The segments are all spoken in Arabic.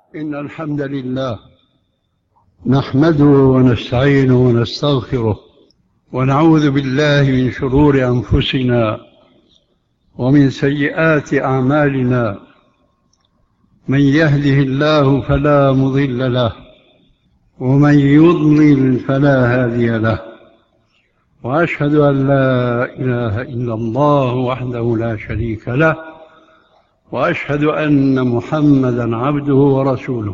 إن الحمد لله نحمده ونستعينه ونستغفره ونعوذ بالله من شرور أنفسنا ومن سيئات أعمالنا. من يهده الله فلا مضل له ومن يضلل فلا هادي له، وأشهد أن لا إله إلا الله وحده لا شريك له، وأشهد أن محمدًا عبده ورسوله.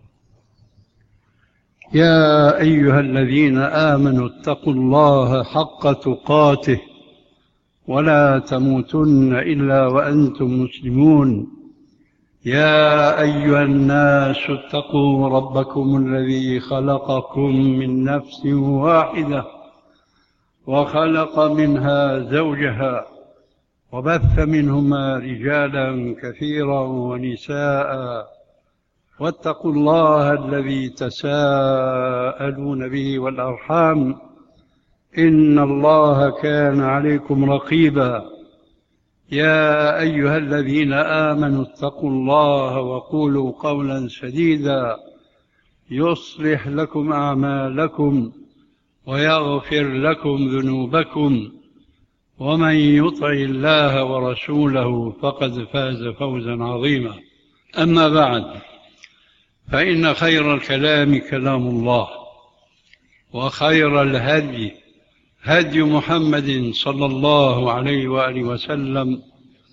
يا أيها الذين آمنوا اتقوا الله حق تقاته ولا تموتن إلا وأنتم مسلمون. يا أيها الناس اتقوا ربكم الذي خلقكم من نفس واحدة وخلق منها زوجها وبث منهما رجالا كثيرا ونساء، واتقوا الله الذي تساءلون به والأرحام إن الله كان عليكم رقيبا. يا أيها الذين آمنوا اتقوا الله وقولوا قولا سديدا يصلح لكم أعمالكم ويغفر لكم ذنوبكم، ومن يطع الله ورسوله فقد فاز فوزا عظيما. أما بعد، فإن خير الكلام كلام الله، وخير الهدي هدي محمد صلى الله عليه وآله وسلم،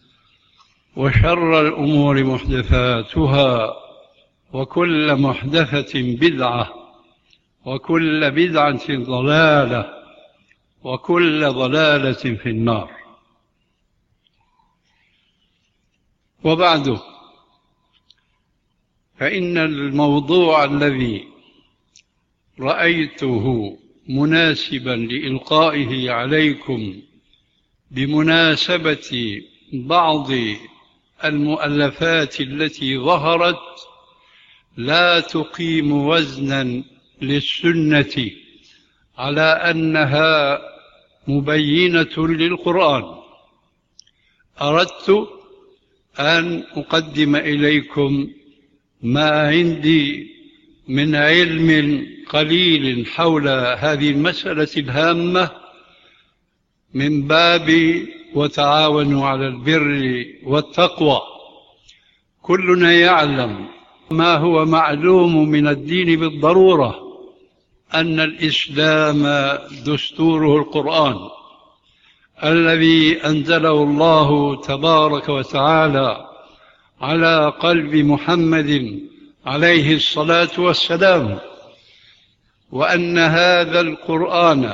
وشر الأمور محدثاتها، وكل محدثة بدعة، وكل بدعة ضلالة، وكل ضلالة في النار. وبعد، فإن الموضوع الذي رأيته مناسبا لإلقائه عليكم بمناسبة بعض المؤلفات التي ظهرت لا تقيم وزنا للسنة على أنها مبينة للقرآن، أردت أن أقدم إليكم ما عندي من علم قليل حول هذه المسألة الهامة، من باب وتعاونوا على البر والتقوى. كلنا يعلم ما هو معلوم من الدين بالضرورة، أن الإسلام دستوره القرآن الذي أنزله الله تبارك وتعالى على قلب محمد عليه الصلاة والسلام، وأن هذا القرآن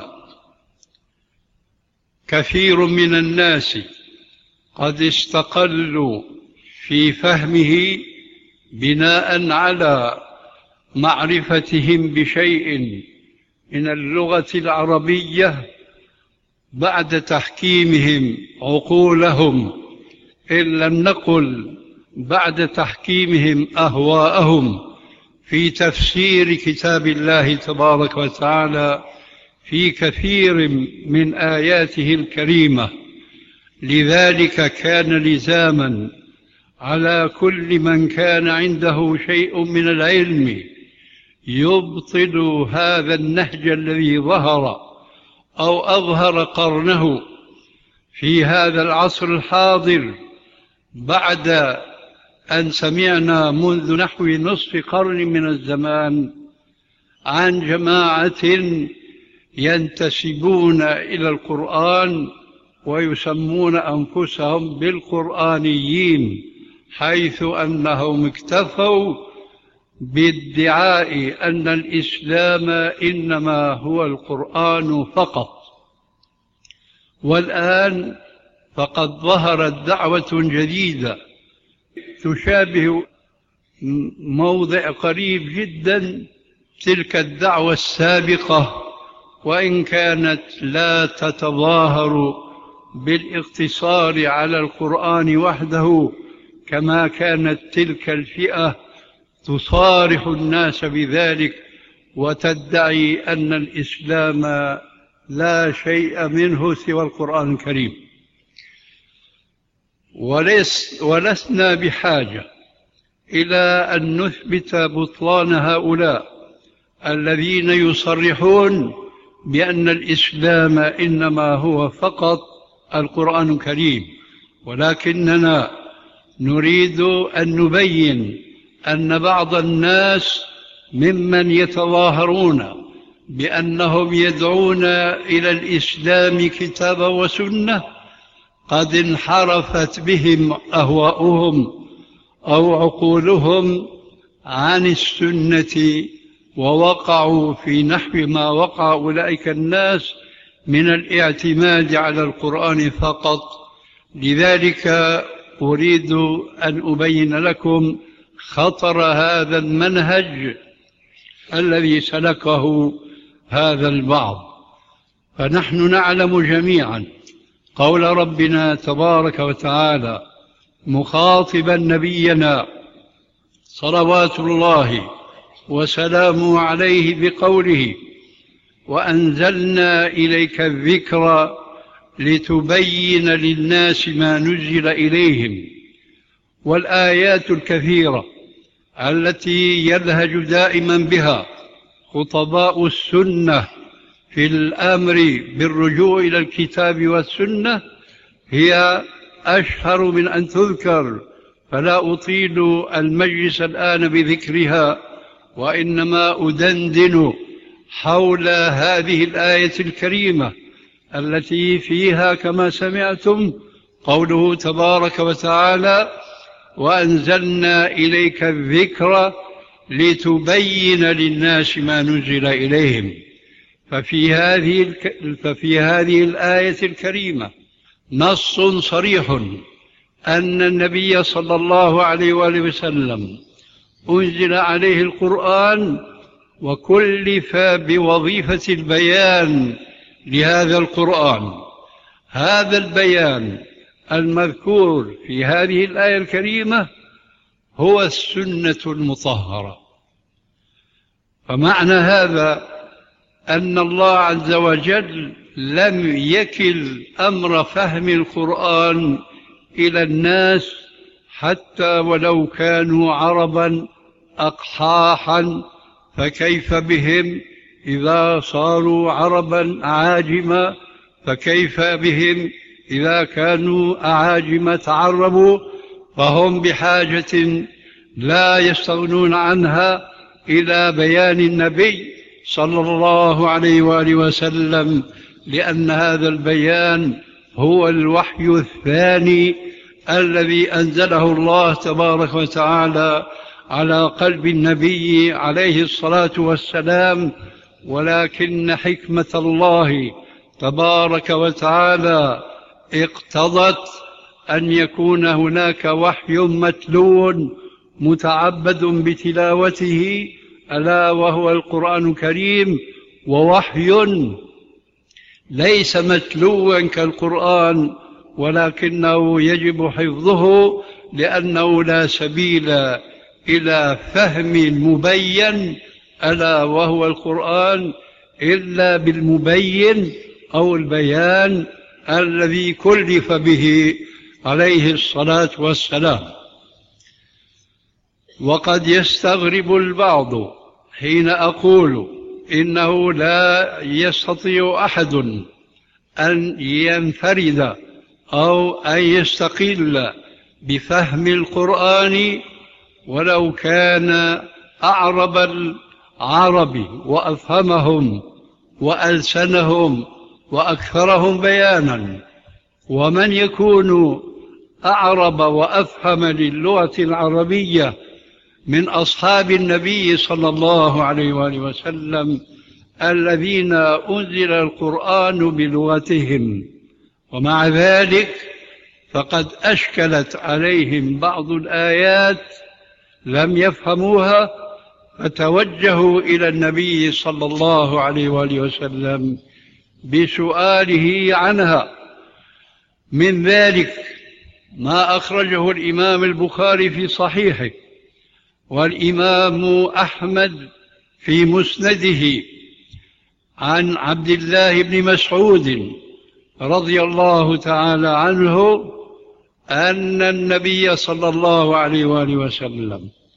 كثير من الناس قد استقلوا في فهمه بناء على معرفتهم بشيء من اللغة العربية بعد تحكيمهم عقولهم، إن لم نقل بعد تحكيمهم أهواءهم في تفسير كتاب الله تبارك وتعالى في كثير من آياته الكريمة. لذلك كان لزاما على كل من كان عنده شيء من العلم يبطل هذا النهج الذي ظهر أو أظهر قرنه في هذا العصر الحاضر، بعد أن سمعنا منذ نحو نصف قرن من الزمان عن جماعة ينتسبون إلى القرآن ويسمون أنفسهم بالقرآنيين، حيث أنهم اكتفوا بادعاء أن الإسلام إنما هو القرآن فقط. والآن فقد ظهرت دعوة جديدة تشابه موضع قريب جدا تلك الدعوة السابقة، وإن كانت لا تتظاهر بالاقتصار على القرآن وحده كما كانت تلك الفئة تصارح الناس بذلك وتدعي أن الإسلام لا شيء منه سوى القرآن الكريم. ولسنا بحاجة إلى أن نثبت بطلان هؤلاء الذين يصرحون بأن الإسلام إنما هو فقط القرآن الكريم، ولكننا نريد أن نبين أن بعض الناس ممن يتظاهرون بأنهم يدعون إلى الإسلام كتابا وسنة قد انحرفت بهم أهواؤهم أو عقولهم عن السنة، ووقعوا في نحو ما وقع أولئك الناس من الاعتماد على القرآن فقط. لذلك أريد أن أبين لكم خطر هذا المنهج الذي سلكه هذا البعض. فنحن نعلم جميعا قول ربنا تبارك وتعالى مخاطبا نبينا صلوات الله وسلامه عليه بقوله: وأنزلنا إليك الذكر لتبين للناس ما نزل إليهم. والآيات الكثيرة التي يلهج دائما بها خطباء السنة في الأمر بالرجوع إلى الكتاب والسنة هي أشهر من أن تذكر، فلا أطيل المجلس الآن بذكرها، وإنما أدندن حول هذه الآية الكريمة التي فيها كما سمعتم قوله تبارك وتعالى: وأنزلنا إليك الذكر لتبين للناس ما نزل إليهم. ففي هذه الآية الكريمة نص صريح أن النبي صلى الله عليه وآله وسلم أنزل عليه القرآن وكلف بوظيفة البيان لهذا القرآن. هذا البيان المذكور في هذه الآية الكريمة هو السنة المطهرة. فمعنى هذا أن الله عز وجل لم يكل أمر فهم القرآن إلى الناس حتى ولو كانوا عربا أقحاحا، فكيف بهم إذا صاروا عربا أعاجما؟ فكيف بهم إذا كانوا أعاجم تعربوا؟ فهم بحاجة لا يستغنون عنها إلى بيان النبي صلى الله عليه وآله وسلم، لأن هذا البيان هو الوحي الثاني الذي أنزله الله تبارك وتعالى على قلب النبي عليه الصلاة والسلام. ولكن حكمة الله تبارك وتعالى اقتضت أن يكون هناك وحي متلو متعبد بتلاوته ألا وهو القرآن الكريم، ووحي ليس متلوا كالقرآن ولكنه يجب حفظه، لأنه لا سبيل إلى فهم المبين ألا وهو القرآن إلا بالمبين أو البيان الذي كلف به عليه الصلاة والسلام. وقد يستغرب البعض حين أقول إنه لا يستطيع أحد أن ينفرد أو أن يستقل بفهم القرآن ولو كان أعرب العرب وأفهمهم وألسنهم وأكثرهم بيانا. ومن يكون أعرب وأفهم للغة العربية من أصحاب النبي صلى الله عليه وآله وسلم الذين أنزل القرآن بلغتهم، ومع ذلك فقد أشكلت عليهم بعض الآيات لم يفهموها، فتوجهوا إلى النبي صلى الله عليه وآله وسلم بسؤاله عنها. من ذلك ما أخرجه الإمام البخاري في صحيحه والإمام أحمد في مسنده عن عبد الله بن مسعود رضي الله تعالى عنه أن النبي صلى الله عليه وآله وسلم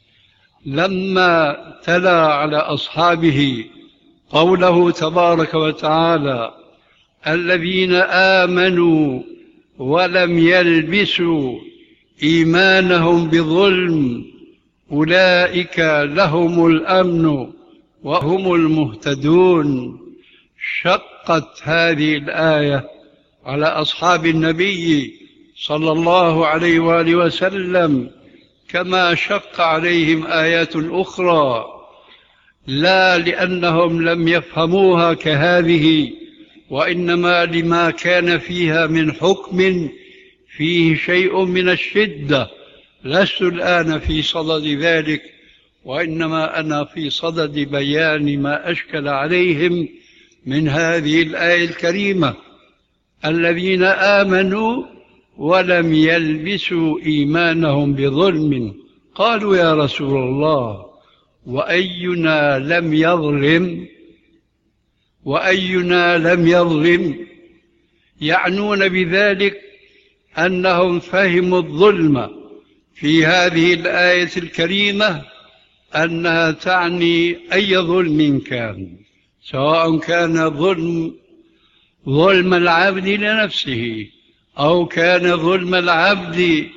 لما تلا على أصحابه قوله تبارك وتعالى: الذين آمنوا ولم يلبسوا إيمانهم بظلم أولئك لهم الأمن وهم المهتدون، شقت هذه الآية على أصحاب النبي صلى الله عليه وآله وسلم كما شق عليهم آيات أخرى، لا لأنهم لم يفهموها كهذه، وإنما لما كان فيها من حكم فيه شيء من الشدة. لست الآن في صدد ذلك، وإنما أنا في صدد بيان ما أشكل عليهم من هذه الآية الكريمة: الذين آمنوا ولم يلبسوا إيمانهم بظلم. قالوا: يا رسول الله، وأينا لم يظلم؟ وأينا لم يظلم؟ يعنون بذلك أنهم فهموا الظلم في هذه الآية الكريمة أنها تعني أي ظلم كان، سواء كان ظلم العبد لنفسه أو كان ظلم العبد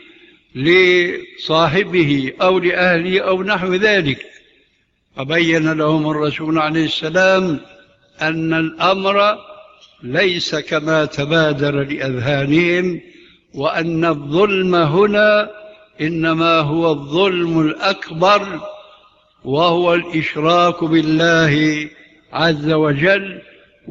لصاحبه أو لأهله أو نحو ذلك. فبين لهم الرسول عليه السلام أن الأمر ليس كما تبادر لأذهانهم، وأن الظلم هنا إنما هو الظلم الأكبر، وهو الإشراك بالله عز وجل.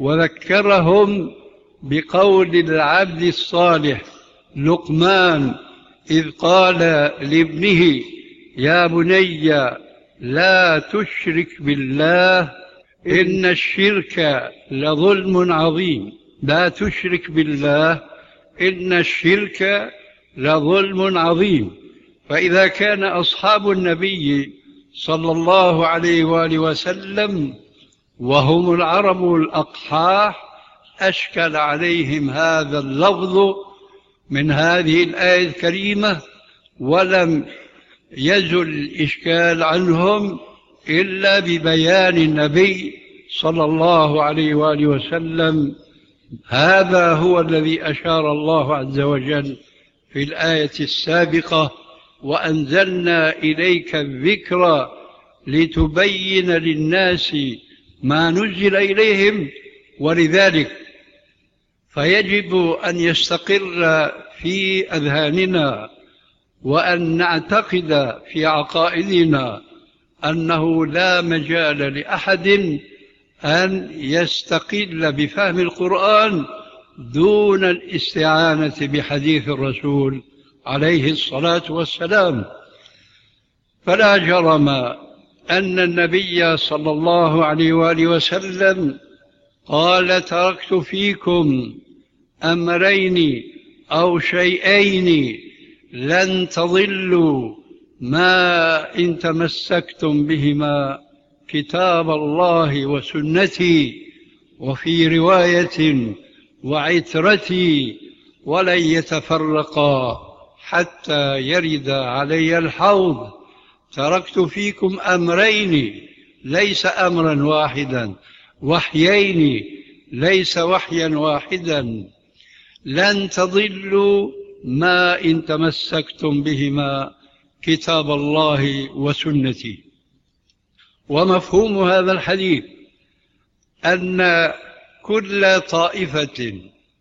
وذكرهم بقول العبد الصالح لقمان إذ قال لابنه: يا بني لا تشرك بالله إن الشرك لظلم عظيم. لا تشرك بالله إن الشرك لظلم عظيم. فإذا كان أصحاب النبي صلى الله عليه وآله وسلم وهم العرب الأقحاح أشكل عليهم هذا اللفظ من هذه الآية الكريمة، ولم يزل الإشكال عنهم إلا ببيان النبي صلى الله عليه وآله وسلم. هذا هو الذي أشار الله عز وجل في الآية السابقة: وأنزلنا إليك الذكر لتبين للناس ما نزل إليهم. ولذلك فيجب أن يستقر في أذهاننا وأن نعتقد في عقائدنا أنه لا مجال لأحد أن يستقل بفهم القرآن دون الاستعانة بحديث الرسول عليه الصلاة والسلام. فلا جرم أن النبي صلى الله عليه وآله وسلم قال: تركت فيكم أمرين أو شيئين لن تضلوا ما إن تمسكتم بهما، كتاب الله وسنتي، وفي رواية وعترتي، ولن يتفرقا حتى يرد علي الحوض. تركت فيكم أمرين، ليس أمرا واحدا، وحيين، ليس وحيا واحدا، لن تضلوا ما إن تمسكتم بهما، كتاب الله وسنتي. ومفهوم هذا الحديث أن كل طائفة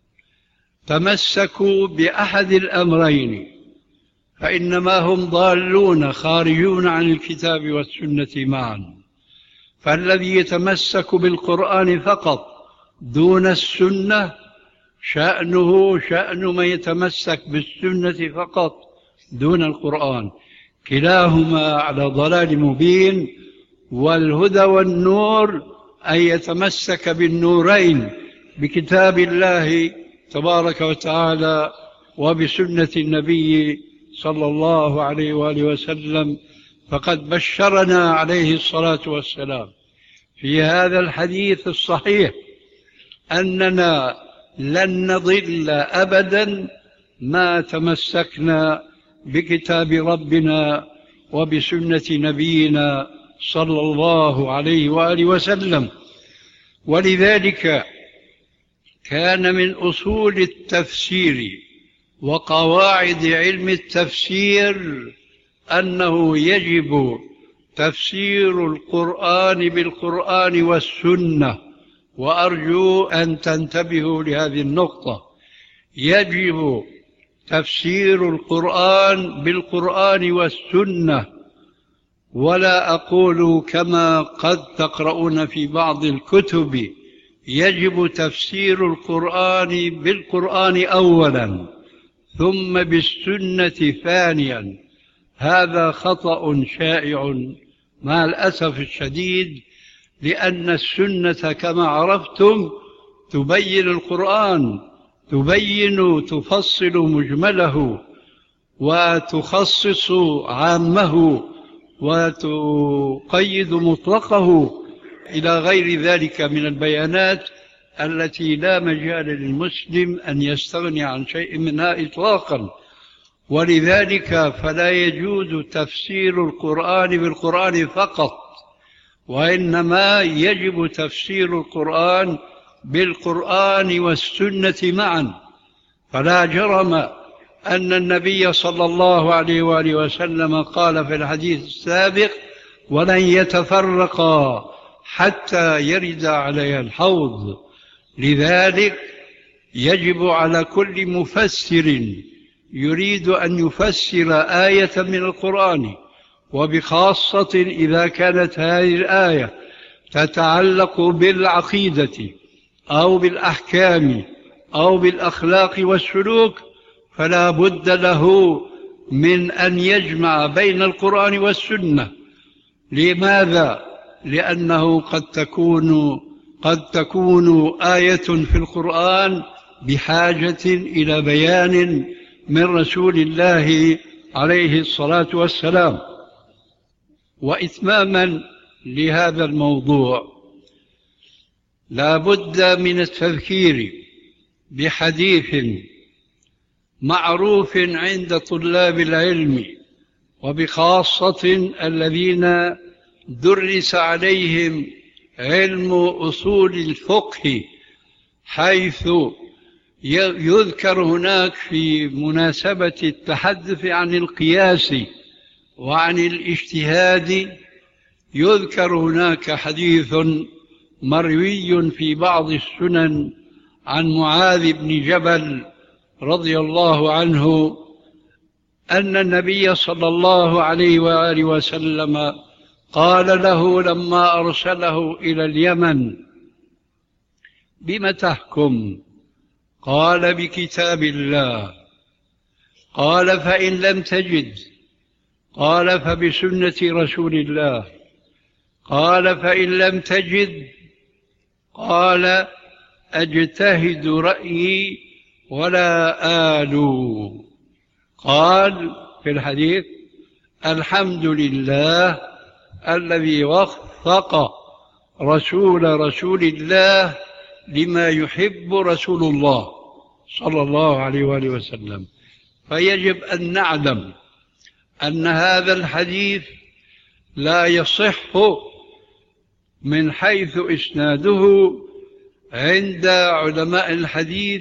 تمسكوا بأحد الأمرين فإنما هم ضالون خارجون عن الكتاب والسنة معا. فالذي يتمسك بالقرآن فقط دون السنة شأنه شأن من يتمسك بالسنة فقط دون القرآن، كلاهما على ضلال مبين. والهدى والنور أن يتمسك بالنورين، بكتاب الله تبارك وتعالى وبسنة النبي صلى الله عليه وآله وسلم. فقد بشرنا عليه الصلاة والسلام في هذا الحديث الصحيح أننا لن نضل أبدا ما تمسكنا بكتاب ربنا وبسنة نبينا صلى الله عليه وآله وسلم. ولذلك كان من أصول التفسير وقواعد علم التفسير أنه يجب تفسير القرآن بالقرآن والسنة. وأرجو أن تنتبهوا لهذه النقطة، يجب تفسير القرآن بالقرآن والسنة، ولا أقول كما قد تقرؤون في بعض الكتب يجب تفسير القرآن بالقرآن أولا ثم بالسنة ثانيا. هذا خطأ شائع مع الأسف الشديد، لأن السنة كما عرفتم تبين القرآن، تفصل مجمله وتخصص عامه وتقيد مطلقه إلى غير ذلك من البيانات التي لا مجال للمسلم أن يستغني عن شيء منها إطلاقا. ولذلك فلا يجوز تفسير القرآن بالقرآن فقط، وإنما يجب تفسير القرآن بالقرآن والسنة معا. فلا جرم أن النبي صلى الله عليه وآله وسلم قال في الحديث السابق: ولن يتفرقا حتى يرد علي الحوض. لذلك يجب على كل مفسر يريد أن يفسر آية من القرآن، وبخاصة إذا كانت هذه الآية تتعلق بالعقيدة أو بالأحكام أو بالأخلاق والسلوك، فلا بد له من أن يجمع بين القرآن والسنة. لماذا؟ لأنه قد تكون آية في القرآن بحاجة إلى بيان من رسول الله عليه الصلاة والسلام. وإتماما لهذا الموضوع، لا بد من التذكير بحديث معروف عند طلاب العلم، وبخاصة الذين درس عليهم علم أصول الفقه، حيث يذكر هناك في مناسبة التحدث عن القياس وعن الاجتهاد، يذكر هناك حديث مروي في بعض السنن عن معاذ بن جبل رضي الله عنه أن النبي صلى الله عليه وآله وسلم قال له لما أرسله إلى اليمن: بم تحكم؟ قال: بكتاب الله. قال: فإن لم تجد؟ قال: فبسنة رسول الله. قال: فإن لم تجد؟ قال: أجتهد رأيي ولا آلو. قال في الحديث: الحمد لله الذي وفق رسول الله لما يحب رسول الله صلى الله عليه وآله وسلم. فيجب أن نعلم أن هذا الحديث لا يصح من حيث إسناده عند علماء الحديث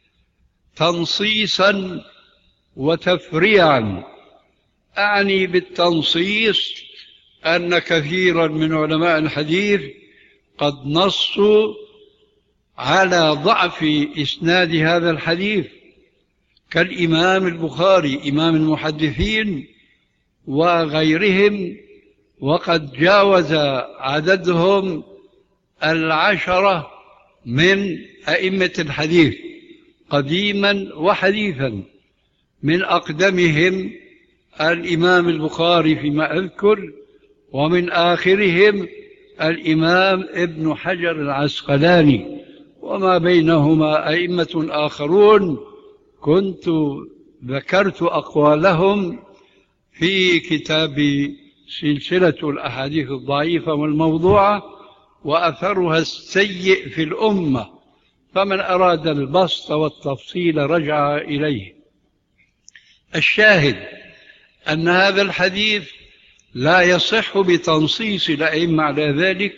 تنصيصا وتفريعا. أعني بالتنصيص أن كثيرا من علماء الحديث قد نصوا على ضعف إسناد هذا الحديث، كالإمام البخاري إمام المحدثين وغيرهم، وقد جاوز عددهم 10 من أئمة الحديث قديما وحديثا، من أقدمهم الإمام البخاري فيما أذكر، ومن آخرهم الإمام ابن حجر العسقلاني، وما بينهما أئمة آخرون كنت ذكرت أقوالهم في كتاب سلسلة الأحاديث الضعيفة والموضوعة وأثرها السيء في الأمة، فمن أراد البسط والتفصيل رجع إليه. الشاهد أن هذا الحديث لا يصح بتنصيص الأئمة على ذلك،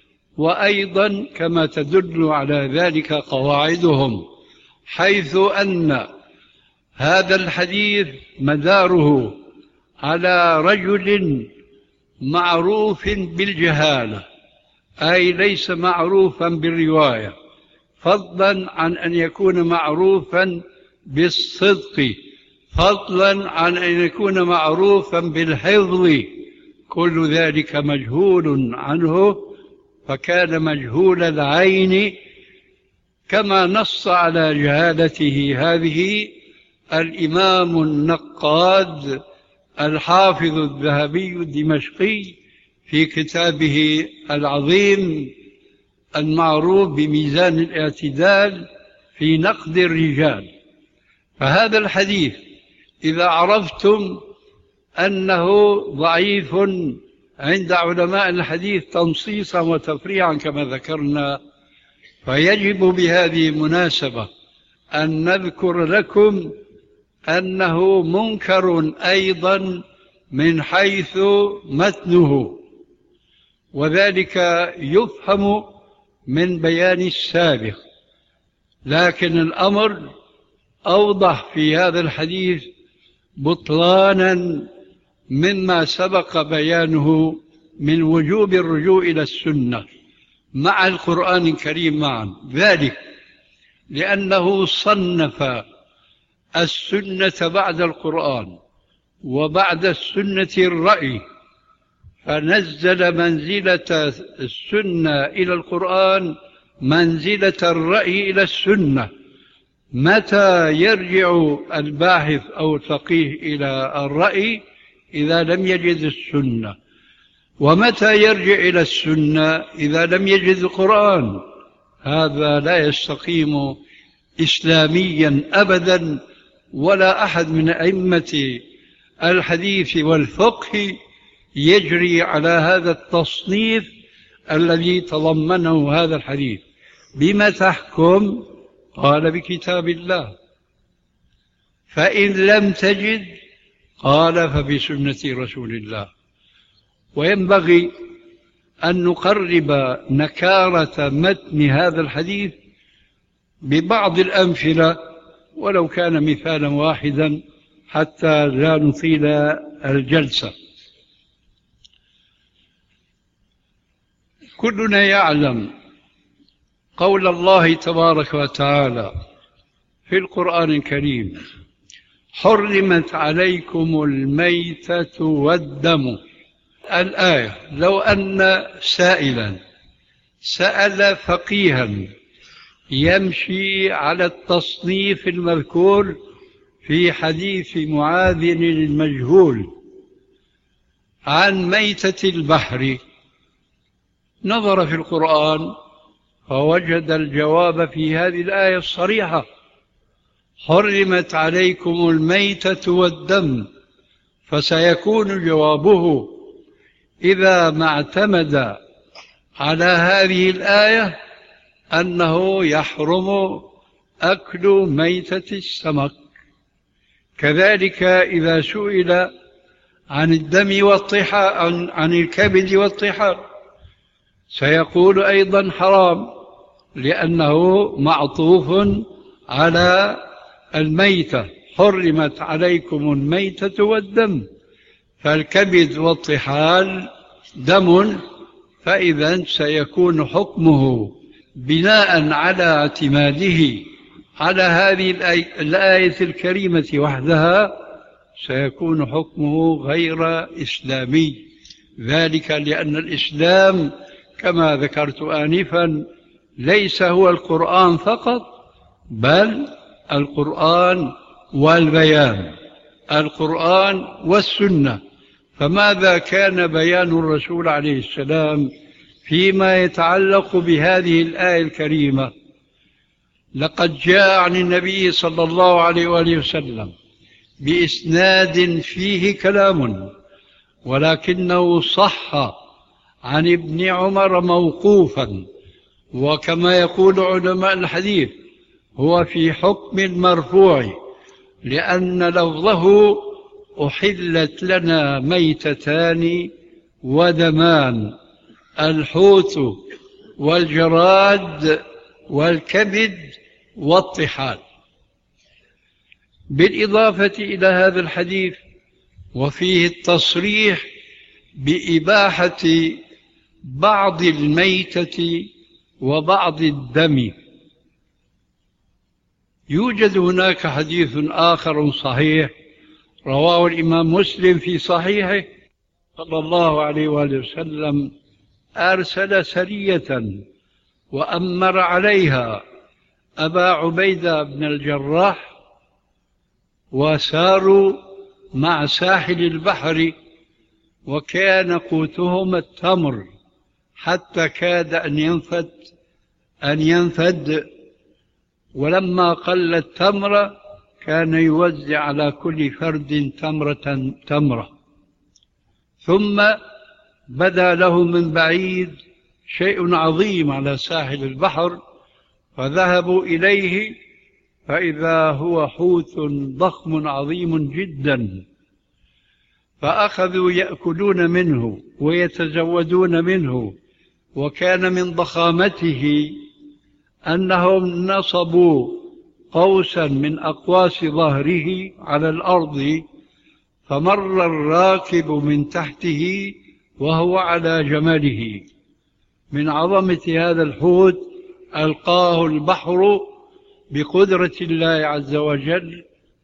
وأيضا كما تدل على ذلك قواعدهم، حيث أن هذا الحديث مداره على رجل معروف بالجهالة، أي ليس معروفا بالرواية، فضلا عن أن يكون معروفا بالصدق، فضلا عن أن يكون معروفا بالحفظ، كل ذلك مجهول عنه، فكان مجهول العين، كما نص على جهالته هذه الإمام النقاد الحافظ الذهبي الدمشقي في كتابه العظيم المعروف بميزان الاعتدال في نقد الرجال. فهذا الحديث إذا عرفتم أنه ضعيف عند علماء الحديث تنصيصا وتفريعا كما ذكرنا، فيجب بهذه المناسبة أن نذكر لكم أنه منكر أيضا من حيث متنه، وذلك يفهم من بيان السابق، لكن الأمر أوضح في هذا الحديث بطلانا مما سبق بيانه من وجوب الرجوع إلى السنة مع القرآن الكريم معا، ذلك لأنه صنف السنة بعد القرآن، وبعد السنة الرأي، فنزل منزلة السنة إلى القرآن منزلة الرأي إلى السنة. متى يرجع الباحث أو الفقيه إلى الرأي؟ إذا لم يجد السنة. ومتى يرجع إلى السنة؟ إذا لم يجد القرآن. هذا لا يستقيم إسلاميا أبدا، ولا أحد من أئمة الحديث والفقه يجري على هذا التصنيف الذي تضمنه هذا الحديث. بما تحكم؟ قال بكتاب الله، فإن لم تجد قال فبسنة رسول الله. وينبغي أن نقرب نكارة متن هذا الحديث ببعض الأمثلة ولو كان مثالا واحدا حتى لا نطيل الجلسة. كلنا يعلم قول الله تبارك وتعالى في القرآن الكريم: حرمت عليكم الميتة والدم. الآية لو أن سائلا سأل فقيها يمشي على التصنيف المذكور في حديث معاذ المجهول عن ميتة البحر، نظر في القرآن فوجد الجواب في هذه الآية الصريحة: حرمت عليكم الميتة والدم. فسيكون جوابه إذا ما اعتمد على هذه الآية أنه يحرم أكل ميتة السمك. كذلك إذا سئل عن الدم والطحال، عن الكبد والطحال، سيقول أيضا حرام، لأنه معطوف على الميتة: حرمت عليكم الميتة والدم. فالكبد والطحال دم، فإذا سيكون حكمه بناء على اعتماده على هذه الآية الكريمة وحدها سيكون حكمه غير إسلامي. ذلك لأن الإسلام كما ذكرت آنفا ليس هو القرآن فقط، بل القرآن والبيان، القرآن والسنة. فماذا كان بيان الرسول عليه السلام فيما يتعلق بهذه الآية الكريمة؟ لقد جاء عن النبي صلى الله عليه وآله وسلم بإسناد فيه كلام، ولكنه صح عن ابن عمر موقوفا، وكما يقول علماء الحديث هو في حكم المرفوع، لأن لفظه أحلت لنا ميتتان ودمان، الحوت والجراد والكبد والطحال. بالإضافة إلى هذا الحديث وفيه التصريح بإباحة بعض الميتة وبعض الدم. يوجد هناك حديث آخر صحيح رواه الإمام مسلم في صحيحه، صلى الله عليه وآله وسلم أرسل سرية وأمر عليها أبا عبيدة بن الجراح، وساروا مع ساحل البحر، وكان قوتهم التمر حتى كاد أن ينفد، ولما قل التمر كان يوزع على كل فرد تمرة. ثم بدا له من بعيد شيء عظيم على ساحل البحر، فذهبوا إليه فإذا هو حوت ضخم عظيم جدا، فأخذوا يأكلون منه ويتزودون منه، وكان من ضخامته أنهم نصبوا قوسا من أقواس ظهره على الأرض، فمر الراكب من تحته وهو على جمله. من عظمة هذا الحوت ألقاه البحر بقدرة الله عز وجل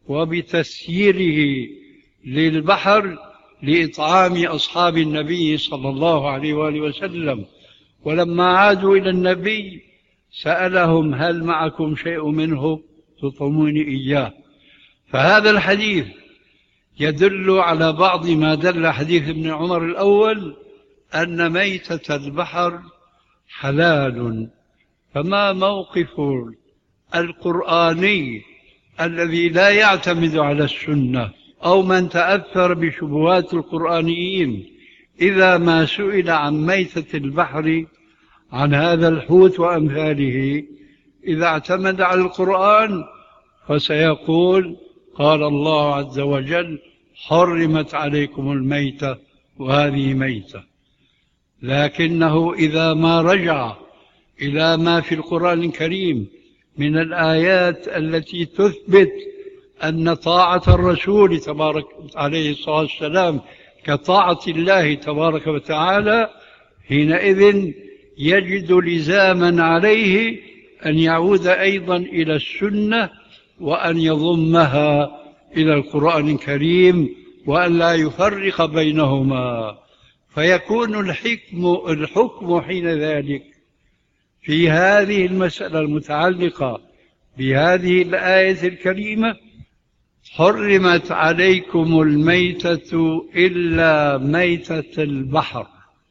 وبتسييره للبحر لإطعام أصحاب النبي صلى الله عليه وآله وسلم. ولما عادوا إلى النبي سألهم: هل معكم شيء منه تطعموني إياه؟ فهذا الحديث يدل على بعض ما دل حديث ابن عمر الأول، أن ميتة البحر حلال. فما موقف القرآني الذي لا يعتمد على السنة أو من تأثر بشبهات القرآنيين إذا ما سئل عن ميتة البحر، عن هذا الحوت وأمثاله، إذا اعتمد على القرآن فسيقول: قال الله عز وجل: حرمت عليكم الميتة وهذه ميتة. لكنه إذا ما رجع إلى ما في القرآن الكريم من الآيات التي تثبت أن طاعة الرسول تبارك عليه الصلاة والسلام كطاعة الله تبارك وتعالى، حينئذ يجد لزاما عليه أن يعود أيضا إلى السنة وأن يضمها إلى القرآن الكريم وأن لا يفرق بينهما، فيكون الحكم حين ذلك في هذه المسألة المتعلقة بهذه الآية الكريمة: حرمت عليكم الميتة إلا ميتة البحر،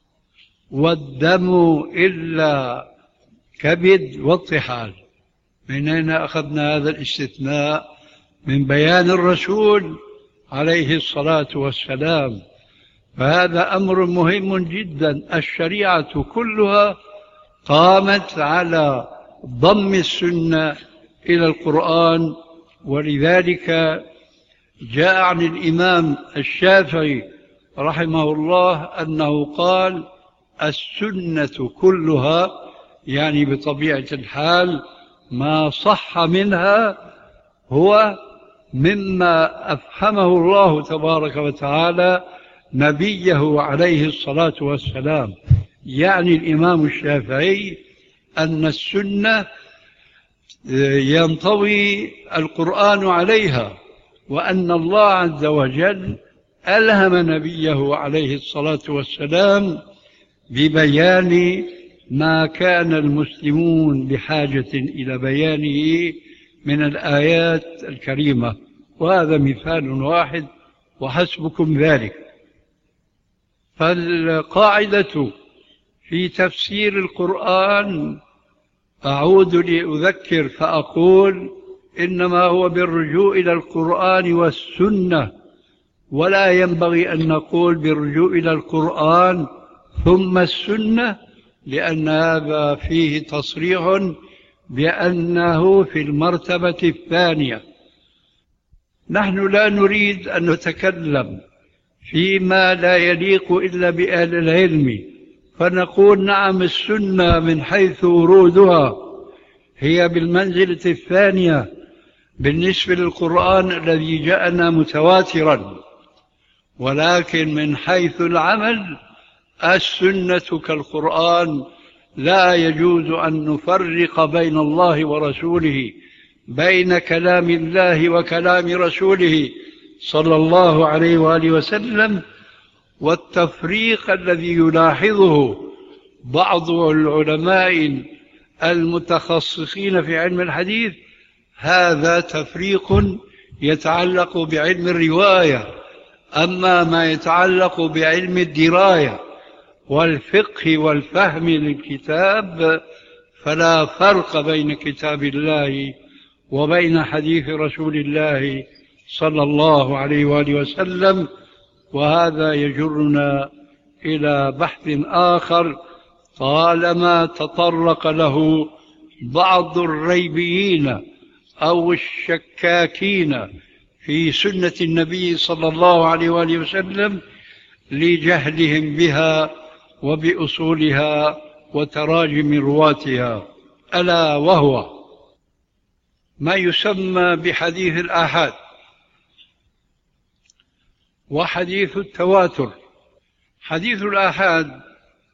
والدم إلا كبد والطحال. من أين أخذنا هذا الاستثناء؟ من بيان الرسول عليه الصلاة والسلام. فهذا أمر مهم جدا. الشريعة كلها قامت على ضم السنة إلى القرآن، ولذلك جاء عن الإمام الشافعي رحمه الله أنه قال: السنة كلها، يعني بطبيعة الحال ما صح منها هو مما أفهمه الله تبارك وتعالى نبيه عليه الصلاة والسلام. يعني الإمام الشافعي أن السنة ينطوي القرآن عليها، وأن الله عز وجل ألهم نبيه عليه الصلاة والسلام ببيان ما كان المسلمون بحاجة إلى بيانه من الآيات الكريمة، وهذا مثال واحد وحسبكم ذلك. فالقاعدة في تفسير القرآن، أعود لأذكر فأقول: إنما هو بالرجوع إلى القرآن والسنة، ولا ينبغي أن نقول بالرجوع إلى القرآن ثم السنة، لأن هذا فيه تصريح بأنه في المرتبة الثانية. نحن لا نريد أن نتكلم فيما لا يليق إلا بأهل العلم، فنقول نعم السنة من حيث ورودها هي بالمنزلة الثانية بالنسبة للقرآن الذي جاءنا متواترا، ولكن من حيث العمل السنة كالقرآن، لا يجوز أن نفرق بين الله ورسوله، بين كلام الله وكلام رسوله صلى الله عليه وآله وسلم. والتفريق الذي يلاحظه بعض العلماء المتخصصين في علم الحديث هذا تفريق يتعلق بعلم الرواية، أما ما يتعلق بعلم الدراية والفقه والفهم للكتاب فلا فرق بين كتاب الله وبين حديث رسول الله صلى الله عليه وآله وسلم. وهذا يجرنا إلى بحث آخر طالما تطرق له بعض الريبيين أو الشكاكين في سنة النبي صلى الله عليه وآله وسلم لجهلهم بها وبأصولها وتراجم رواتها، ألا وهو ما يسمى بحديث الآحاد وحديث التواتر. حديث الآحاد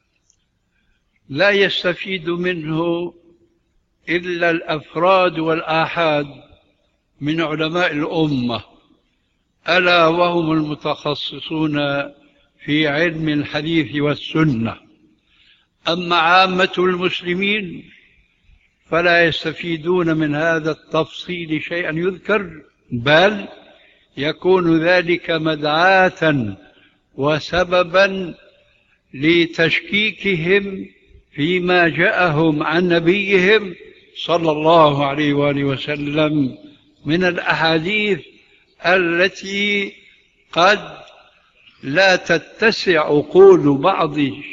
لا يستفيد منه إلا الأفراد والآحاد من علماء الأمة، ألا وهم المتخصصون في علم الحديث والسنة. أما عامة المسلمين فلا يستفيدون من هذا التفصيل شيئا يذكر، بل يكون ذلك مدعاة وسببا لتشكيكهم فيما جاءهم عن نبيهم صلى الله عليه وآله وسلم من الأحاديث التي قد لا تتسع عقول بعض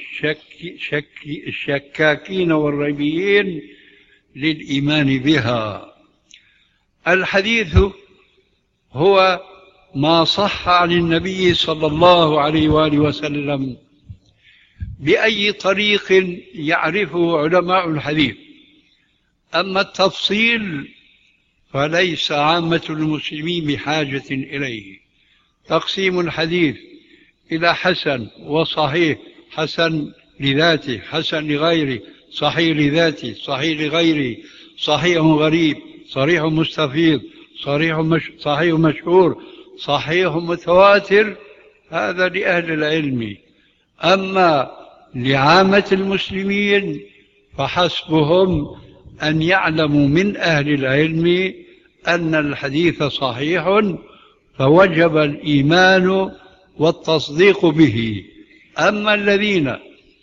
الشكاكين والريبيين للإيمان بها. الحديث هو ما صح عن النبي صلى الله عليه وآله وسلم بأي طريق يعرفه علماء الحديث. أما التفصيل فليس عامة المسلمين بحاجة إليه. تقسيم الحديث إلى حسن وصحيح، حسن لذاته، حسن لغيره، صحيح لذاته، صحيح لغيره، صحيح غريب، صحيح مستفيض، صحيح مشهور، صحيح متواتر، هذا لأهل العلم. أما لعامة المسلمين فحسبهم أن يعلموا من أهل العلم أن الحديث صحيح فوجب الإيمان والتصديق به. أما الذين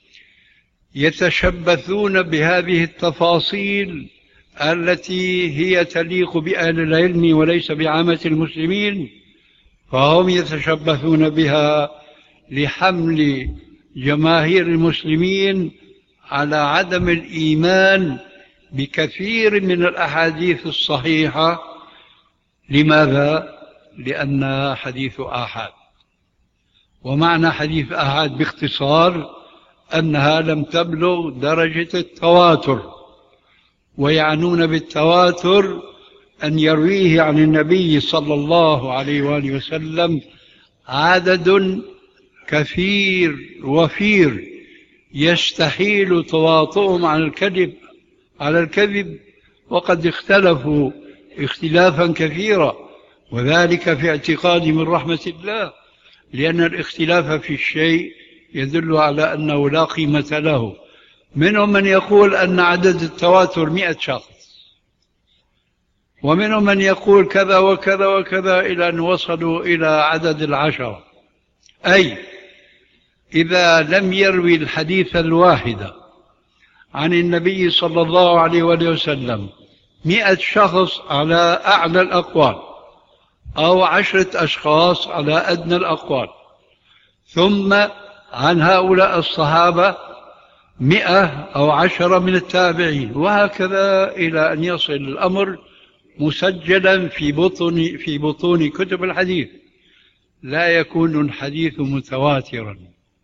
يتشبثون بهذه التفاصيل التي هي تليق بأهل العلم وليس بعامة المسلمين فهم يتشبثون بها لحمل جماهير المسلمين على عدم الإيمان بكثير من الأحاديث الصحيحة. لماذا؟ لأنها حديث آحاد. ومعنى حديث آحاد باختصار أنها لم تبلغ درجة التواتر، ويعنون بالتواتر أن يرويه عن النبي صلى الله عليه وآله وسلم عدد كثير وفير يستحيل تواطؤهم على الكذب، وقد اختلفوا اختلافا كثيرا، وذلك في اعتقاد من رحمة الله، لأن الاختلاف في الشيء يدل على أنه لا قيمة له. منهم من يقول أن عدد التواتر 100 شخص، ومنهم من يقول كذا وكذا وكذا، إلى أن وصلوا إلى عدد 10. أي إذا لم يروي الحديث الواحد عن النبي صلى الله عليه وسلم 100 شخص على أعلى الأقوال، أو 10 أشخاص على أدنى الأقوال، ثم عن هؤلاء الصحابة 100 أو 10 من التابعين، وهكذا إلى أن يصل الأمر مسجلا في بطون كتب الحديث لا يكون الحديث متواترا.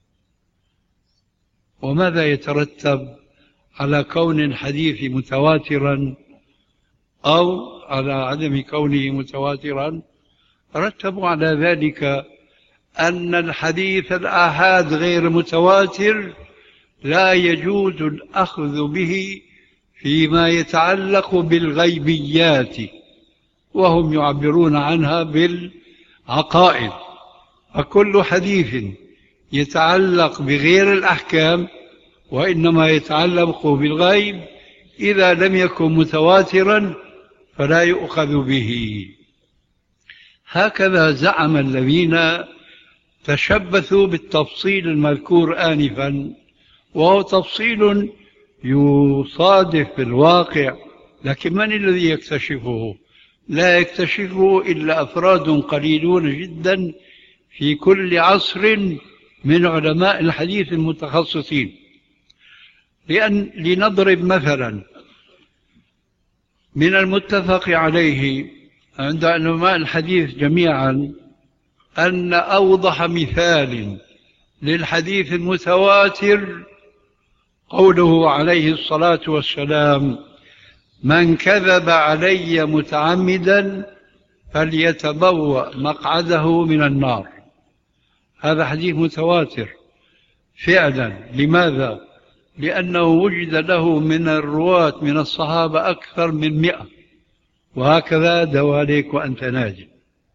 وماذا يترتب على كون الحديث متواترا أو على عدم كونه متواترا؟ رتبوا على ذلك أن الحديث الآحاد غير متواتر لا يجوز الأخذ به فيما يتعلق بالغيبيات، وهم يعبرون عنها بالعقائد. فكل حديث يتعلق بغير الأحكام وإنما يتعلق بالغيب إذا لم يكن متواترا فلا يؤخذ به. هكذا زعم الذين تشبثوا بالتفصيل المذكور آنفا، وهو تفصيل يصادف الواقع، لكن من الذي يكتشفه؟ لا يكتشفه إلا أفراد قليلون جدا في كل عصر من علماء الحديث المتخصصين. لنضرب مثلا من المتفق عليه عند علماء الحديث جميعا أن أوضح مثال للحديث المتواتر قوله عليه الصلاة والسلام: من كذب علي متعمدا فليتبوأ مقعده من النار. هذا حديث متواتر فعلا. لماذا؟ لأنه وجد له من الرواة من الصحابة أكثر من 100، وهكذا دواليك وأنت ناجي.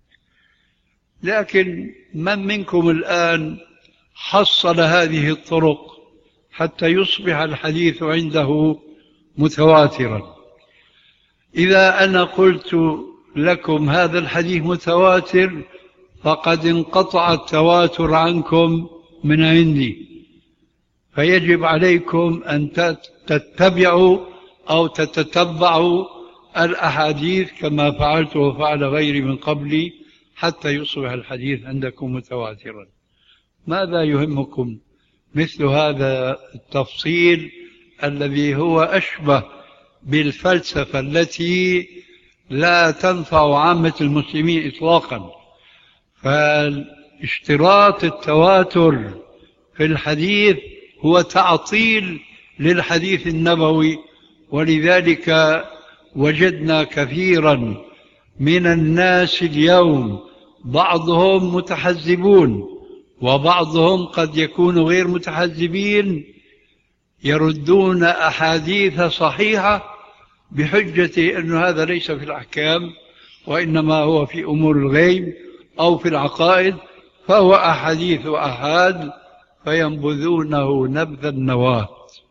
لكن من منكم الآن حصل هذه الطرق حتى يصبح الحديث عنده متواترا؟ إذا أنا قلت لكم هذا الحديث متواتر فقد انقطع التواتر عنكم من عندي، فيجب عليكم أن تتبعوا أو تتتبعوا الأحاديث كما فعلت وفعل غيري من قبلي حتى يصبح الحديث عندكم متواترا. ماذا يهمكم مثل هذا التفصيل الذي هو أشبه بالفلسفة التي لا تنفع عامة المسلمين إطلاقا؟ فاشتراط التواتر في الحديث هو تعطيل للحديث النبوي، ولذلك وجدنا كثيرا من الناس اليوم بعضهم متحزبون وبعضهم قد يكون غير متحزبين يردون أحاديث صحيحة بحجة أن هذا ليس في الأحكام وإنما هو في أمور الغيب أو في العقائد، فهو أحاديث أحاد فينبذونه نبذ النواة.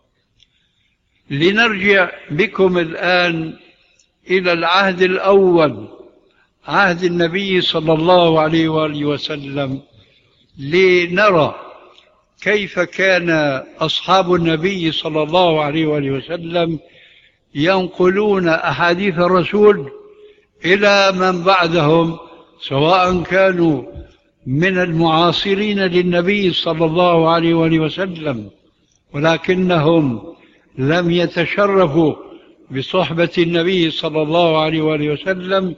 لنرجع بكم الآن إلى العهد الأول، عهد النبي صلى الله عليه وآله وسلم، لنرى كيف كان أصحاب النبي صلى الله عليه وآله وسلم ينقلون أحاديث الرسول إلى من بعدهم، سواء كانوا من المعاصرين للنبي صلى الله عليه وآله وسلم ولكنهم لم يتشرفوا بصحبة النبي صلى الله عليه وآله وسلم،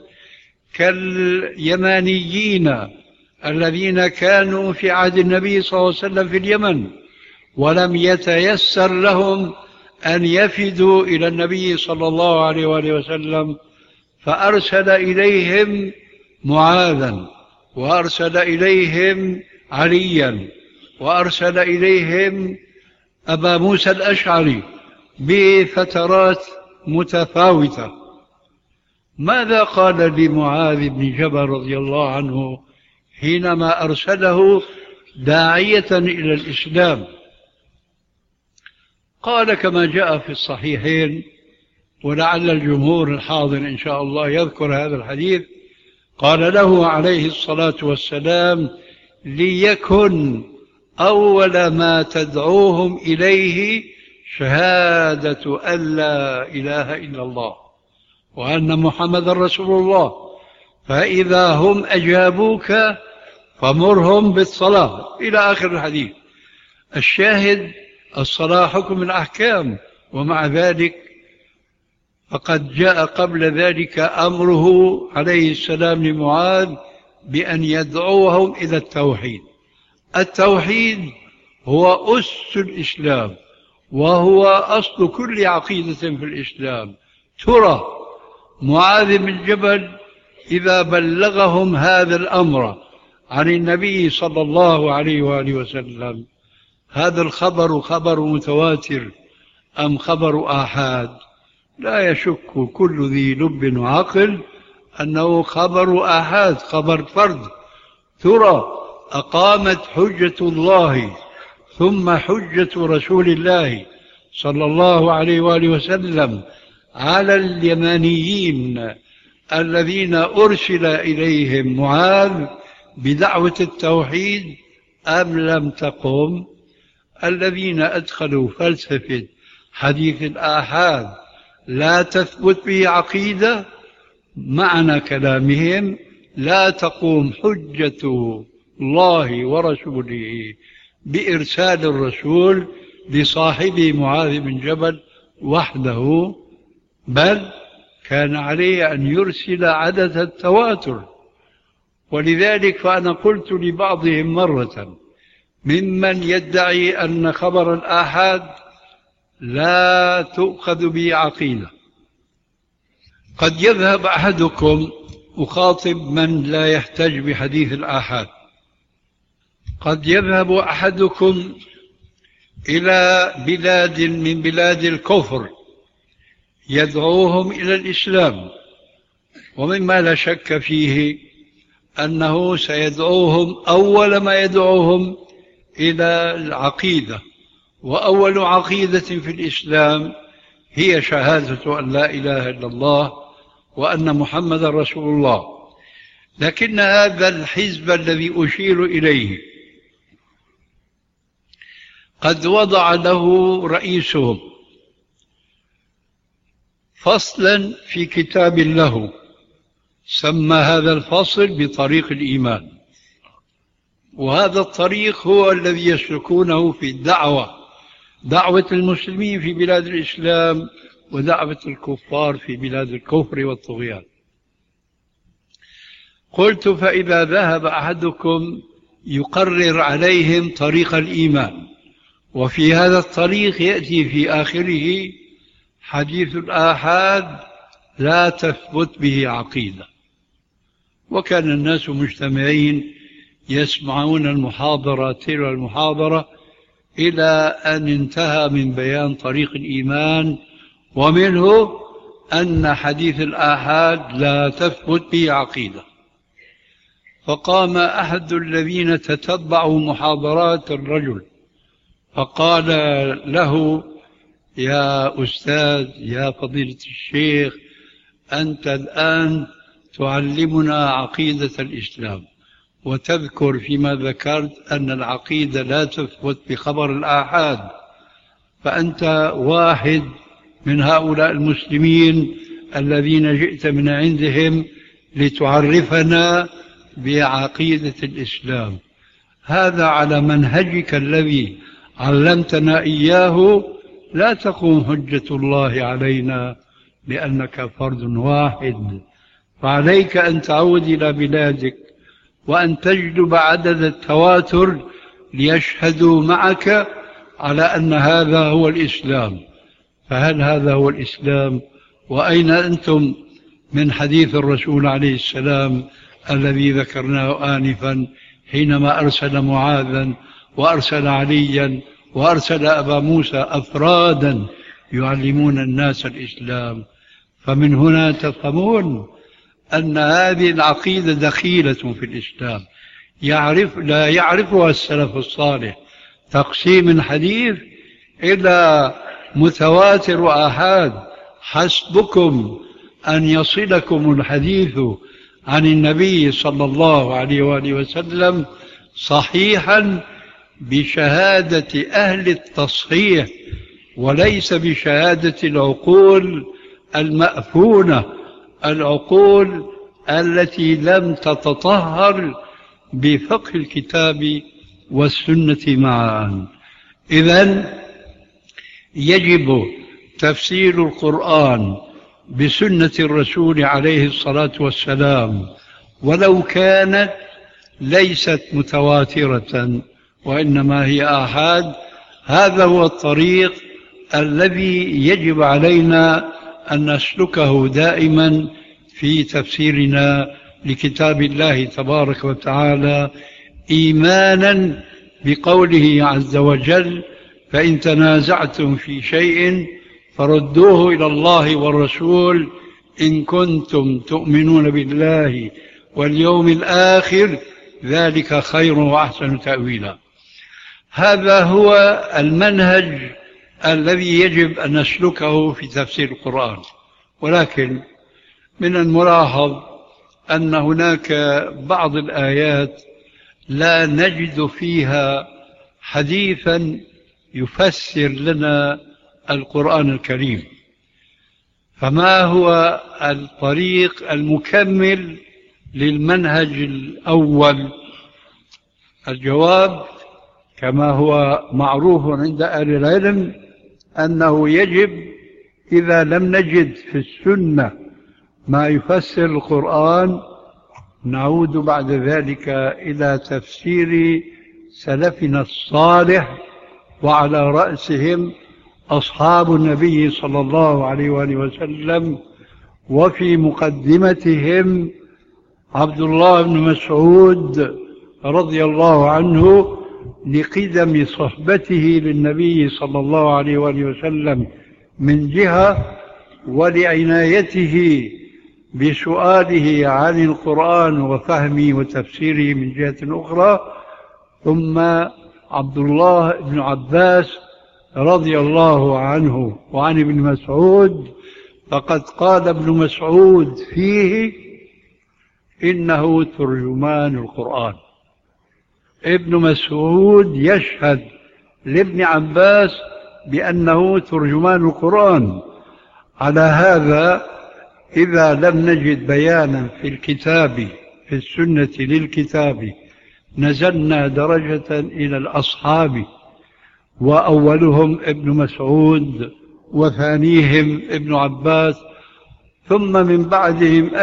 كاليمانيين الذين كانوا في عهد النبي صلى الله عليه وسلم في اليمن ولم يتيسر لهم أن يفدوا إلى النبي صلى الله عليه وآله وسلم، فأرسل إليهم معاذا وأرسل إليهم عليا وأرسل إليهم أبا موسى الأشعري بفترات متفاوتة. ماذا قال لمعاذ بن جبل رضي الله عنه حينما أرسله داعية إلى الإسلام؟ قال كما جاء في الصحيحين، ولعل الجمهور الحاضر إن شاء الله يذكر هذا الحديث، قال له عليه الصلاة والسلام: ليكن أول ما تدعوهم إليه شهادة أن لا إله إلا الله وأن محمد رسول الله، فإذا هم أجابوك فمرهم بالصلاة، إلى آخر الحديث. الشاهد الصلاة حكم الأحكام، ومع ذلك فقد جاء قبل ذلك أمره عليه السلام لمعاذ بأن يدعوهم إلى التوحيد. التوحيد هو أس الإسلام، وهو أصل كل عقيدة في الإسلام. ترى معاذ بن جبل إذا بلغهم هذا الأمر عن النبي صلى الله عليه وآله وسلم، هذا الخبر خبر متواتر أم خبر آحاد؟ لا يشك كل ذي لب وعقل أنه خبر آحاد، خبر فرد. ترى أقامت حجة الله ثم حجة رسول الله صلى الله عليه وآله وسلم على اليمانيين الذين أرسل إليهم معاذ بدعوة التوحيد أم لم تقم؟ الذين أدخلوا فلسفة حديث الآحاد لا تثبت به عقيدة، معنى كلامهم لا تقوم حجة الله ورسوله بإرسال الرسول لصاحبه معاذ بن جبل وحده، بل كان عليه أن يرسل عدد التواتر. ولذلك فأنا قلت لبعضهم مرة ممن يدعي أن خبر الآحاد لا تؤخذ به عقيدة، قد يذهب أحدكم، أخاطب من لا يحتج بحديث الآحاد، قد يذهب أحدكم إلى بلاد من بلاد الكفر يدعوهم إلى الإسلام، ومما لا شك فيه أنه سيدعوهم أول ما يدعوهم إلى العقيدة، وأول عقيدة في الإسلام هي شهادة أن لا إله إلا الله وأن محمد رسول الله. لكن هذا الحزب الذي أشير إليه قد وضع له رئيسهم فصلا في كتاب له، سمى هذا الفصل بطريق الإيمان، وهذا الطريق هو الذي يسلكونه في دعوة المسلمين في بلاد الإسلام ودعوة الكفار في بلاد الكفر والطغيان. قلت فإذا ذهب أحدكم يقرر عليهم طريق الإيمان، وفي هذا الطريق يأتي في آخره حديث الآحاد لا تثبت به عقيدة، وكان الناس مجتمعين يسمعون المحاضرة تلو المحاضرة إلى أن انتهى من بيان طريق الإيمان، ومنه أن حديث الآحاد لا تثبت به عقيدة. فقام أحد الذين تتبعوا محاضرات الرجل فقال له: يا أستاذ، يا فضيلة الشيخ، أنت الآن تعلمنا عقيدة الإسلام، وتذكر فيما ذكرت أن العقيدة لا تثبت بخبر الآحاد، فأنت واحد من هؤلاء المسلمين الذين جئت من عندهم لتعرفنا بعقيدة الإسلام. هذا على منهجك الذي علمتنا إياه لا تقوم حجة الله علينا لأنك فرد واحد، فعليك أن تعود إلى بلادك وأن تجلب عدد التواتر ليشهدوا معك على أن هذا هو الإسلام. فهل هذا هو الإسلام؟ وأين أنتم من حديث الرسول عليه السلام الذي ذكرناه آنفا حينما أرسل معاذا وأرسل عليا وأرسل أبا موسى أفرادا يعلمون الناس الإسلام؟ فمن هنا تفهمون أن هذه العقيدة دخيلة في الإسلام لا يعرفها السلف الصالح، تقسيم الحديث إلى متواتر وآحاد. حسبكم أن يصلكم الحديث عن النبي صلى الله عليه وآله وسلم صحيحا بشهادة أهل التصحيح، وليس بشهادة العقول المأفونة، العقول التي لم تتطهر بفقه الكتاب والسنة معا. إذن يجب تفسير القرآن بسنة الرسول عليه الصلاة والسلام، ولو كانت ليست متواترة وإنما هي آحاد. هذا هو الطريق الذي يجب علينا أن نسلكه دائما في تفسيرنا لكتاب الله تبارك وتعالى، إيمانا بقوله عز وجل: فإن تنازعتم في شيء فردوه إلى الله والرسول إن كنتم تؤمنون بالله واليوم الآخر ذلك خير وأحسن تأويلا. هذا هو المنهج الذي يجب أن نسلكه في تفسير القرآن. ولكن من الملاحظ أن هناك بعض الآيات لا نجد فيها حديثا يفسر لنا القرآن الكريم. فما هو الطريق المكمل للمنهج الأول؟ الجواب كما هو معروف عند أهل العلم أنه يجب إذا لم نجد في السنة ما يفسر القرآن نعود بعد ذلك إلى تفسير سلفنا الصالح، وعلى رأسهم أصحاب النبي صلى الله عليه وآله وسلم، وفي مقدمتهم عبد الله بن مسعود رضي الله عنه لقدم صحبته للنبي صلى الله عليه وآله وسلم من جهة، ولعنايته بسؤاله عن القرآن وفهمه وتفسيره من جهة أخرى. ثم عبد الله بن عباس رضي الله عنه وعن ابن مسعود، فقد قال ابن مسعود فيه إنه ترجمان القرآن. ابن مسعود يشهد لابن عباس بأنه ترجمان القرآن. على هذا إذا لم نجد بيانا في الكتاب في السنة للكتاب نزلنا درجة إلى الأصحاب، وأولهم ابن مسعود وثانيهم ابن عباس، ثم من بعدهم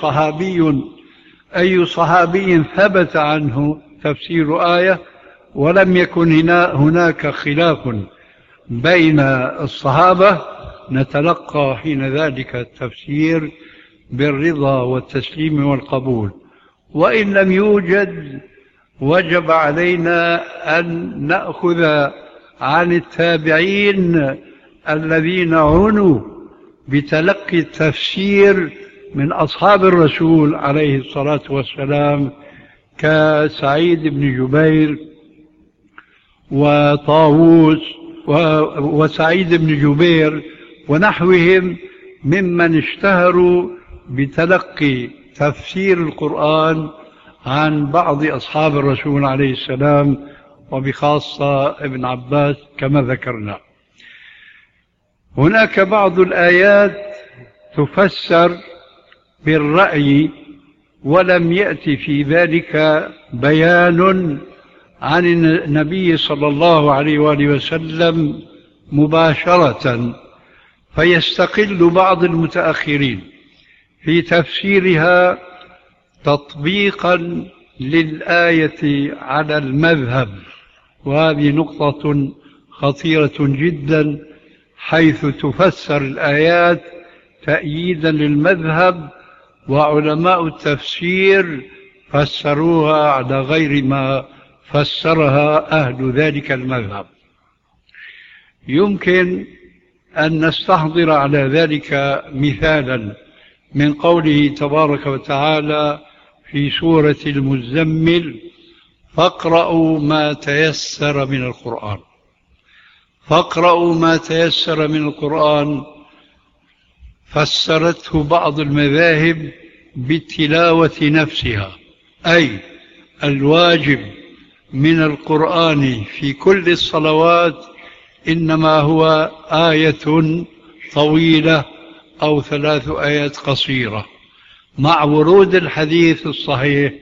أي صحابي ثبت عنه تفسير آية ولم يكن هناك خلاف بين الصحابة، نتلقى حين ذلك التفسير بالرضا والتسليم والقبول. وإن لم يوجد وجب علينا أن نأخذ عن التابعين الذين عنوا بتلقي التفسير من أصحاب الرسول عليه الصلاة والسلام، كسعيد بن جبير وطاووس وسعيد بن جبير ونحوهم ممن اشتهروا بتلقي تفسير القرآن عن بعض أصحاب الرسول عليه السلام، وبخاصة ابن عباس كما ذكرنا. هناك بعض الآيات تفسر بالرأي ولم يأتي في ذلك بيان عن النبي صلى الله عليه وآله وسلم مباشرة، فيستقل بعض المتأخرين في تفسيرها تطبيقا للآية على المذهب، وهذه نقطة خطيرة جدا، حيث تفسر الآيات تأييدا للمذهب، وعلماء التفسير فسروها على غير ما فسرها أهل ذلك المذهب. يمكن أن نستحضر على ذلك مثالا من قوله تبارك وتعالى في سورة المزمل: فاقرأوا ما تيسر من القرآن. فاقرأوا ما تيسر من القرآن فسرته بعض المذاهب بالتلاوة نفسها، أي الواجب من القرآن في كل الصلوات إنما هو آية طويلة أو 3 آيات قصيرة، مع ورود الحديث الصحيح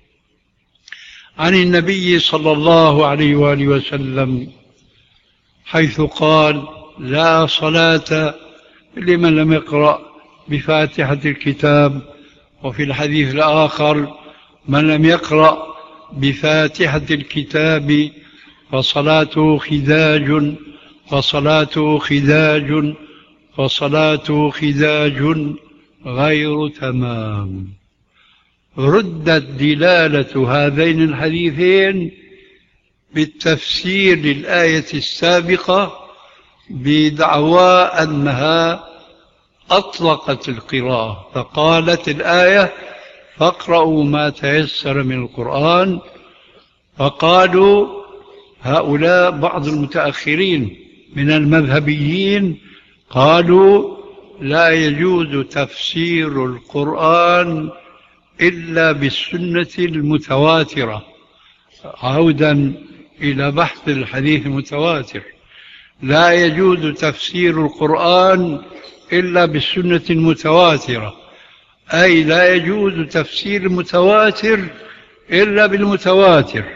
عن النبي صلى الله عليه وآله وسلم، حيث قال: لا صلاة لمن لم يقرأ بفاتحة الكتاب. وفي الحديث الآخر: من لم يقرأ بفاتحة الكتاب فصلاته خداج فصلاته خداج فصلاته خداج غير تمام. ردت دلالة هذين الحديثين بالتفسير للآية السابقة بدعوى أنها أطلقت القراءة، فقالت الآية: فاقرأوا ما تيسر من القرآن. فقالوا هؤلاء بعض المتأخرين من المذهبيين قالوا: لا يجوز تفسير القرآن إلا بالسنة المتواترة، عودا إلى بحث الحديث المتواتر. لا يجوز تفسير القرآن إلا بالسنة المتواترة، أي لا يجوز تفسير المتواتر إلا بالمتواتر.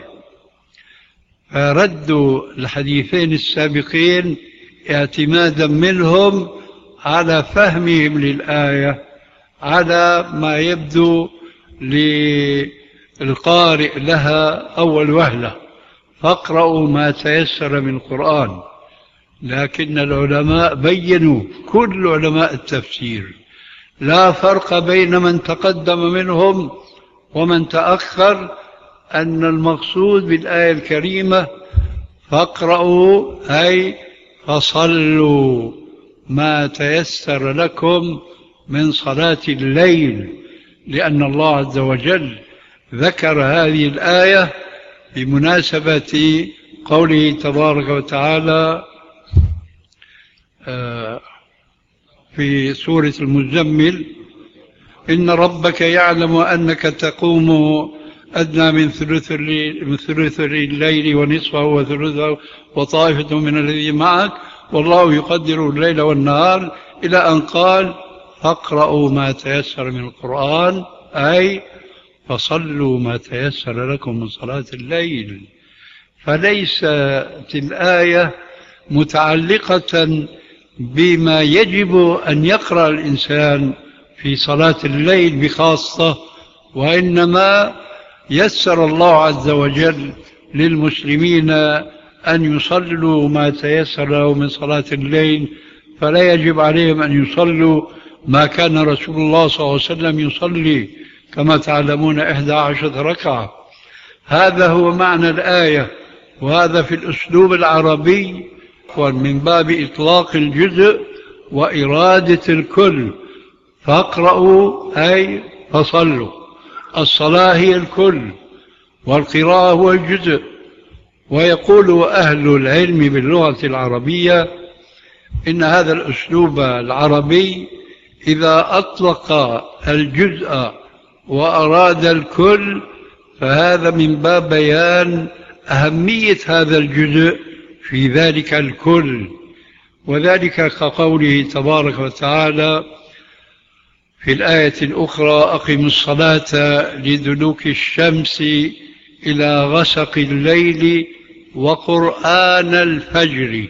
فردوا الحديثين السابقين اعتمادا منهم على فهمهم للآية على ما يبدو للقارئ لها أول وهلة: فاقرأوا ما تيسر من القرآن. لكن العلماء بيّنوا، كل علماء التفسير، لا فرق بين من تقدم منهم ومن تأخر، أن المقصود بالآية الكريمة فاقرأوا أي فصلوا ما تيسر لكم من صلاة الليل، لأن الله عز وجل ذكر هذه الآية بمناسبة قوله تبارك وتعالى في سورة المزمل: إن ربك يعلم أنك تقوم أدنى من ثلث الليل ونصفه وثلثه وطائفة من الذين معك والله يقدر الليل والنهار، إلى أن قال: فاقرأوا ما تيسر من القرآن أي فصلوا ما تيسر لكم من صلاة الليل. فليست الآية متعلقة بما يجب أن يقرأ الإنسان في صلاة الليل بخاصة، وإنما يسر الله عز وجل للمسلمين أن يصلوا ما تيسر له من صلاة الليل، فلا يجب عليهم أن يصلوا ما كان رسول الله صلى الله عليه وسلم يصلي كما تعلمون 11 ركعة. هذا هو معنى الآية، وهذا في الأسلوب العربي من باب إطلاق الجزء وإرادة الكل. فاقرأوا أي فصلوا، الصلاة هي الكل والقراءة هو الجزء. ويقول أهل العلم باللغة العربية إن هذا الأسلوب العربي إذا أطلق الجزء وأراد الكل فهذا من باب بيان أهمية هذا الجزء في ذلك الكل، وذلك كقوله تبارك وتعالى في الآية الأخرى: أقم الصلاة لدلوك الشمس إلى غسق الليل وقرآن الفجر.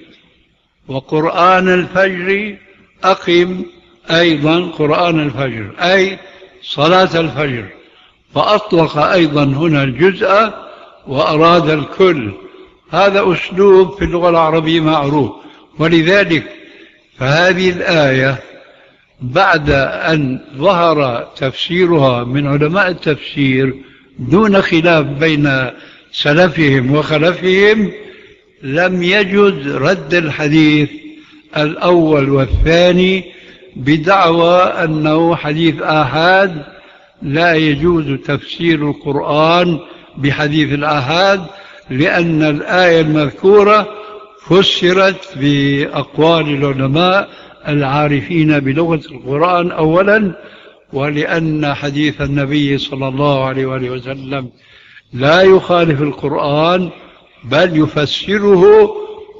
وقرآن الفجر أقم أيضا قرآن الفجر أي صلاة الفجر، فأطلق أيضا هنا الجزء وأراد الكل. هذا أسلوب في اللغة العربية معروف. ولذلك فهذه الآية بعد أن ظهر تفسيرها من علماء التفسير دون خلاف بين سلفهم وخلفهم، لم يجد رد الحديث الأول والثاني بدعوى أنه حديث آحاد، لا يجوز تفسير القرآن بحديث الآحاد، لأن الآية المذكورة فسرت بأقوال العلماء العارفين بلغة القرآن أولا، ولأن حديث النبي صلى الله عليه وآله وسلم لا يخالف القرآن بل يفسره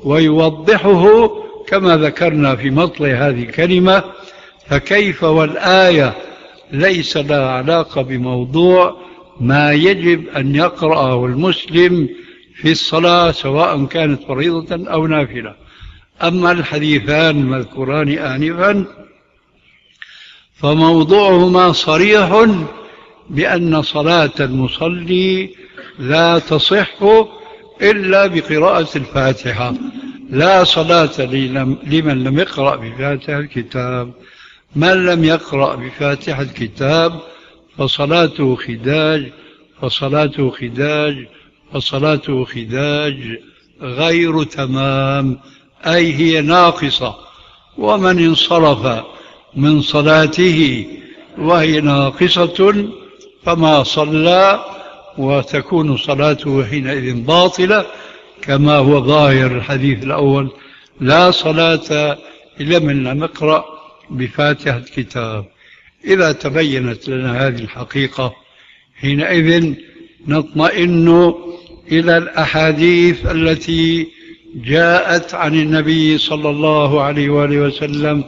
ويوضحه كما ذكرنا في مطلع هذه الكلمة. فكيف والآية ليس لها علاقة بموضوع ما يجب أن يقرأه المسلم في الصلاة سواء كانت فريضة أو نافلة. أما الحديثان المذكوران آنفا فموضوعهما صريح بأن صلاة المصلي لا تصح إلا بقراءة الفاتحة. لا صلاة لمن لم يقرأ بفاتحة الكتاب. من لم يقرأ بفاتحة الكتاب فصلاته خداج، فصلاته خداج، فصلاته خداج غير تمام، أي هي ناقصة. ومن انصرف من صلاته وهي ناقصة فما صلى، وتكون صلاته حينئذ باطلة، كما هو ظاهر الحديث الأول: لا صلاة لمن لم يقرأ بفاتحة الكتاب. إذا تبينت لنا هذه الحقيقة حينئذ نطمئن إلى الأحاديث التي جاءت عن النبي صلى الله عليه وآله وسلم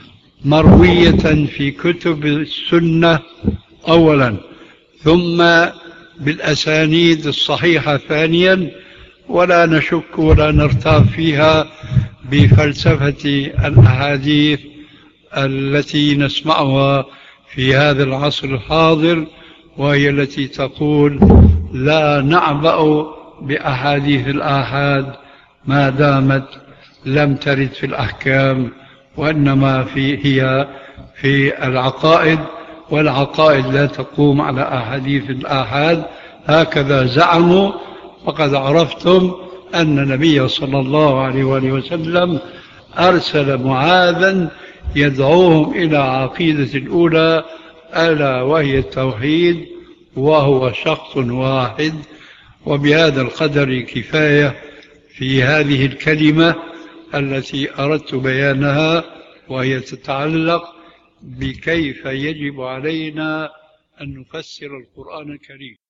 مروية في كتب السنة أولا، ثم بالأسانيد الصحيحة ثانيا، ولا نشك ولا نرتاب فيها بفلسفة الأحاديث التي نسمعها في هذا العصر الحاضر، وهي التي تقول لا نعبأ بأحاديث الآحاد ما دامت لم ترد في الأحكام، وإنما هي في العقائد، والعقائد لا تقوم على أحاديث الآحاد. هكذا زعموا. وقد عرفتم أن النبي صلى الله عليه وآله وسلم أرسل معاذا يدعوهم إلى عقيدة الأولى، ألا وهي التوحيد، وهو شخص واحد. وبهذا القدر كفاية في هذه الكلمة التي أردت بيانها، وهي تتعلق بكيف يجب علينا أن نفسر القرآن الكريم.